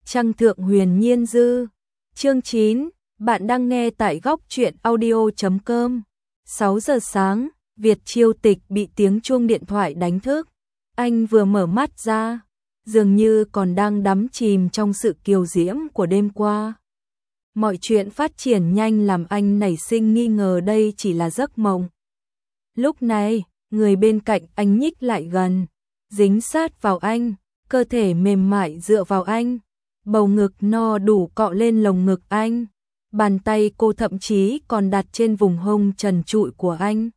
Trăng thượng huyền nhiên dư. Chương 9, bạn đang nghe tại góc truyện audio.com. 6 giờ sáng, Việt Chiêu Tịch bị tiếng chuông điện thoại đánh thức. Anh vừa mở mắt ra, dường như còn đang đắm chìm trong sự kiều diễm của đêm qua. Mọi chuyện phát triển nhanh làm anh nảy sinh nghi ngờ đây chỉ là giấc mộng. Lúc này, người bên cạnh anh nhích lại gần, dính sát vào anh, cơ thể mềm mại dựa vào anh, bầu ngực no đủ cọ lên lồng ngực anh. Bàn tay cô thậm chí còn đặt trên vùng hông trần trụi của anh.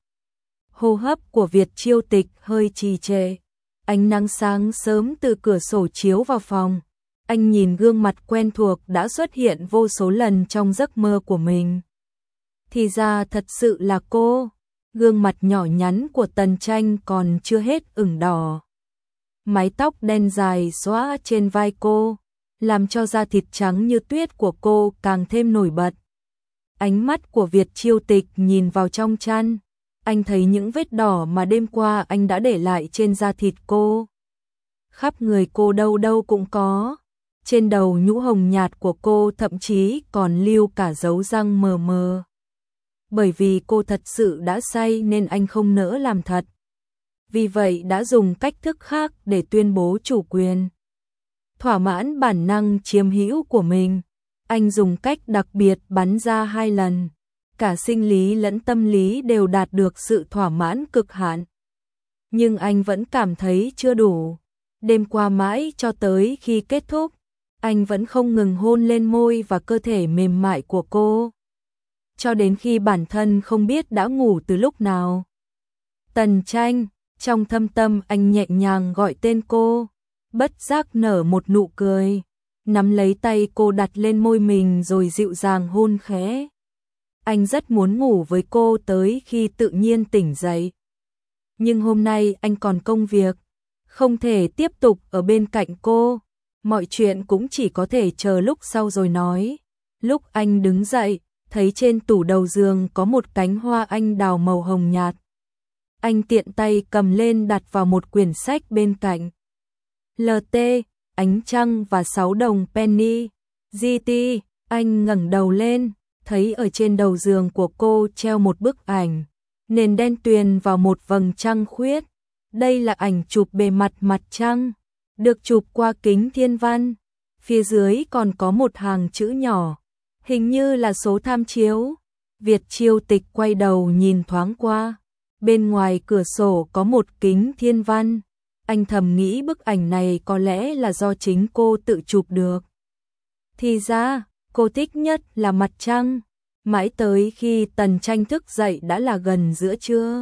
Hô hấp của Việt Chiêu Tịch hơi trì trệ. Ánh nắng sáng sớm từ cửa sổ chiếu vào phòng. Anh nhìn gương mặt quen thuộc đã xuất hiện vô số lần trong giấc mơ của mình. Thì ra thật sự là cô. Gương mặt nhỏ nhắn của Tần Tranh còn chưa hết ửng đỏ. Mái tóc đen dài xõa trên vai cô, làm cho da thịt trắng như tuyết của cô càng thêm nổi bật. Ánh mắt của Việt Chiêu Tịch nhìn vào trong chăn, anh thấy những vết đỏ mà đêm qua anh đã để lại trên da thịt cô. Khắp người cô đâu đâu cũng có, trên đầu nhũ hồng nhạt của cô thậm chí còn lưu cả dấu răng mờ mờ. Bởi vì cô thật sự đã say nên anh không nỡ làm thật. Vì vậy đã dùng cách thức khác để tuyên bố chủ quyền. Thỏa mãn bản năng chiếm hữu của mình, anh dùng cách đặc biệt bắn ra 2 lần. Cả sinh lý lẫn tâm lý đều đạt được sự thỏa mãn cực hạn. Nhưng anh vẫn cảm thấy chưa đủ. Đêm qua mãi cho tới khi kết thúc, anh vẫn không ngừng hôn lên môi và cơ thể mềm mại của cô. Cho đến khi bản thân không biết đã ngủ từ lúc nào. Tần Tranh, trong thâm tâm anh nhẹ nhàng gọi tên cô, bất giác nở một nụ cười, nắm lấy tay cô đặt lên môi mình rồi dịu dàng hôn khẽ. Anh rất muốn ngủ với cô tới khi tự nhiên tỉnh dậy. Nhưng hôm nay anh còn công việc, không thể tiếp tục ở bên cạnh cô, mọi chuyện cũng chỉ có thể chờ lúc sau rồi nói. Lúc anh đứng dậy, thấy trên tủ đầu giường có một cánh hoa anh đào màu hồng nhạt. Anh tiện tay cầm lên đặt vào một quyển sách bên cạnh. LT, ánh trăng và 6 đồng penny. GT, anh ngẩng đầu lên, thấy ở trên đầu giường của cô treo một bức ảnh, nền đen tuyền vào một vầng trăng khuyết. Đây là ảnh chụp bề mặt mặt trăng, được chụp qua kính thiên văn. Phía dưới còn có một hàng chữ nhỏ, hình như là số tham chiếu. Việt Chiêu Tịch quay đầu nhìn thoáng qua. Bên ngoài cửa sổ có một kính thiên văn. Anh thầm nghĩ bức ảnh này có lẽ là do chính cô tự chụp được. Thì ra, cô thích nhất là mặt trăng. Mãi tới khi Tần Tranh thức dậy đã là gần giữa trưa.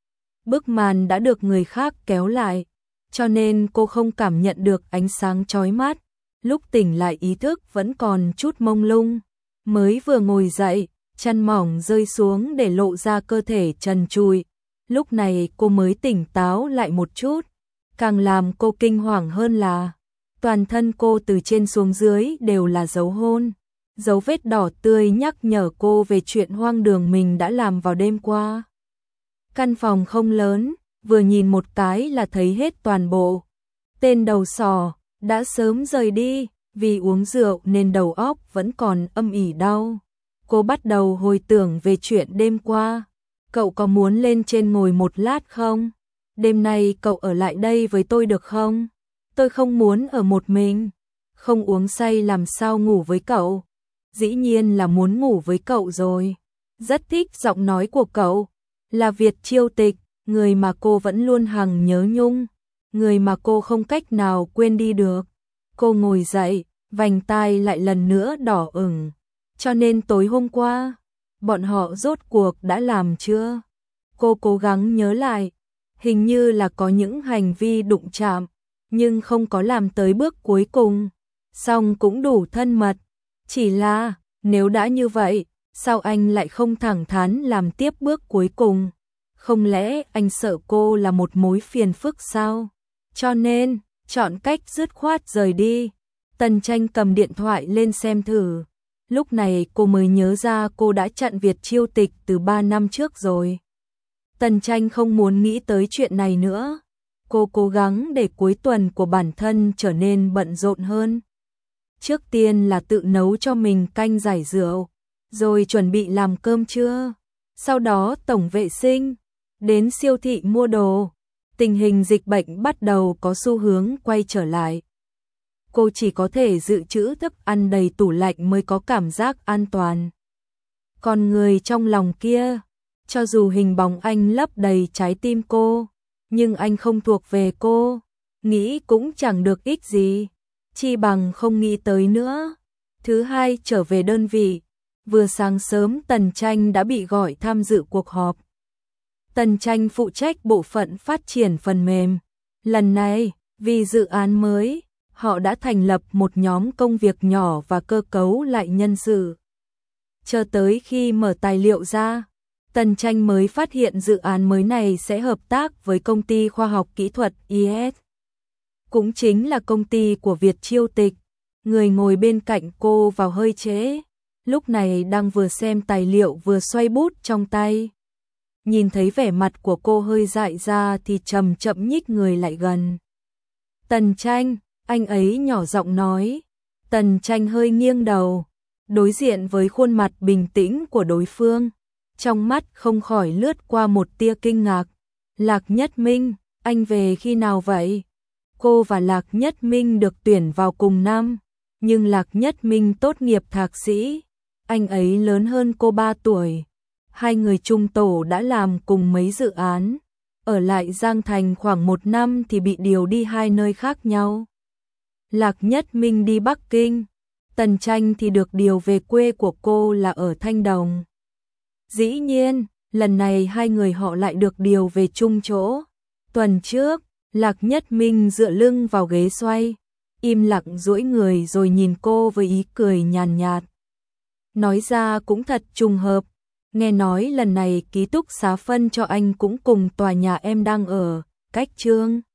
Bức màn đã được người khác kéo lại, cho nên cô không cảm nhận được ánh sáng chói mắt. Lúc tỉnh lại ý thức vẫn còn chút mông lung. Mới vừa ngồi dậy, chăn mỏng rơi xuống để lộ ra cơ thể trần trụi. Lúc này cô mới tỉnh táo lại một chút. Càng làm cô kinh hoàng hơn là toàn thân cô từ trên xuống dưới đều là dấu hôn. Dấu vết đỏ tươi nhắc nhở cô về chuyện hoang đường mình đã làm vào đêm qua. Căn phòng không lớn, vừa nhìn một cái là thấy hết toàn bộ. Tên đầu sò đã sớm rời đi, vì uống rượu nên đầu óc vẫn còn âm ỉ đau. Cô bắt đầu hồi tưởng về chuyện đêm qua. Cậu có muốn lên trên ngồi một lát không? Đêm nay cậu ở lại đây với tôi được không? Tôi không muốn ở một mình. Không uống say làm sao ngủ với cậu? Dĩ nhiên là muốn ngủ với cậu rồi. Rất thích giọng nói của cậu. Là Việt Chiêu Tịch, người mà cô vẫn luôn hằng nhớ nhung. Người mà cô không cách nào quên đi được. Cô ngồi dậy, vành tai lại lần nữa đỏ ửng. Cho nên tối hôm qua, bọn họ rốt cuộc đã làm chưa? Cô cố gắng nhớ lại. Hình như là có những hành vi đụng chạm, nhưng không có làm tới bước cuối cùng. Song cũng đủ thân mật. Chỉ là, nếu đã như vậy, sao anh lại không thẳng thắn làm tiếp bước cuối cùng? Không lẽ anh sợ cô là một mối phiền phức sao? Cho nên, chọn cách dứt khoát rời đi. Tần Tranh cầm điện thoại lên xem thử. Lúc này cô mới nhớ ra cô đã chặn Việt Chiêu Tịch từ 3 năm trước rồi. Tần Tranh không muốn nghĩ tới chuyện này nữa. Cô cố gắng để cuối tuần của bản thân trở nên bận rộn hơn. Trước tiên là tự nấu cho mình canh giải rượu, rồi chuẩn bị làm cơm trưa, sau đó tổng vệ sinh, đến siêu thị mua đồ. Tình hình dịch bệnh bắt đầu có xu hướng quay trở lại. Cô chỉ có thể dự trữ thức ăn đầy tủ lạnh mới có cảm giác an toàn. Còn người trong lòng kia, cho dù hình bóng anh lấp đầy trái tim cô, nhưng anh không thuộc về cô, nghĩ cũng chẳng được ích gì, chi bằng không nghĩ tới nữa. Thứ hai trở về đơn vị, vừa sáng sớm Tần Tranh đã bị gọi tham dự cuộc họp. Tần Tranh phụ trách bộ phận phát triển phần mềm. Lần này, vì dự án mới, họ đã thành lập một nhóm công việc nhỏ và cơ cấu lại nhân sự. Cho tới khi mở tài liệu ra, Tần Tranh mới phát hiện dự án mới này sẽ hợp tác với công ty khoa học kỹ thuật IS. Cũng chính là công ty của Việt Chiêu Tịch. Người ngồi bên cạnh cô vào hơi trễ, lúc này đang vừa xem tài liệu vừa xoay bút trong tay. Nhìn thấy vẻ mặt của cô hơi dại ra thì chậm chậm nhích người lại gần. Tần Tranh, anh ấy nhỏ giọng nói. Tần Tranh hơi nghiêng đầu, đối diện với khuôn mặt bình tĩnh của đối phương. Trong mắt không khỏi lướt qua một tia kinh ngạc. Lạc Nhất Minh, anh về khi nào vậy? Cô và Lạc Nhất Minh được tuyển vào cùng năm, nhưng Lạc Nhất Minh tốt nghiệp thạc sĩ, anh ấy lớn hơn cô 3 tuổi. Hai người chung tổ đã làm cùng mấy dự án, ở lại Giang Thành khoảng 1 năm thì bị điều đi 2 nơi khác nhau. Lạc Nhất Minh đi Bắc Kinh, Tần Tranh thì được điều về quê của cô là ở Thanh Đồng. Dĩ nhiên, lần này hai người họ lại được điều về chung chỗ. Tuần trước, Lạc Nhất Minh dựa lưng vào ghế xoay, im lặng duỗi người rồi nhìn cô với ý cười nhàn nhạt. Nói ra cũng thật trùng hợp, nghe nói lần này ký túc xá phân cho anh cũng cùng tòa nhà em đang ở, cách Chương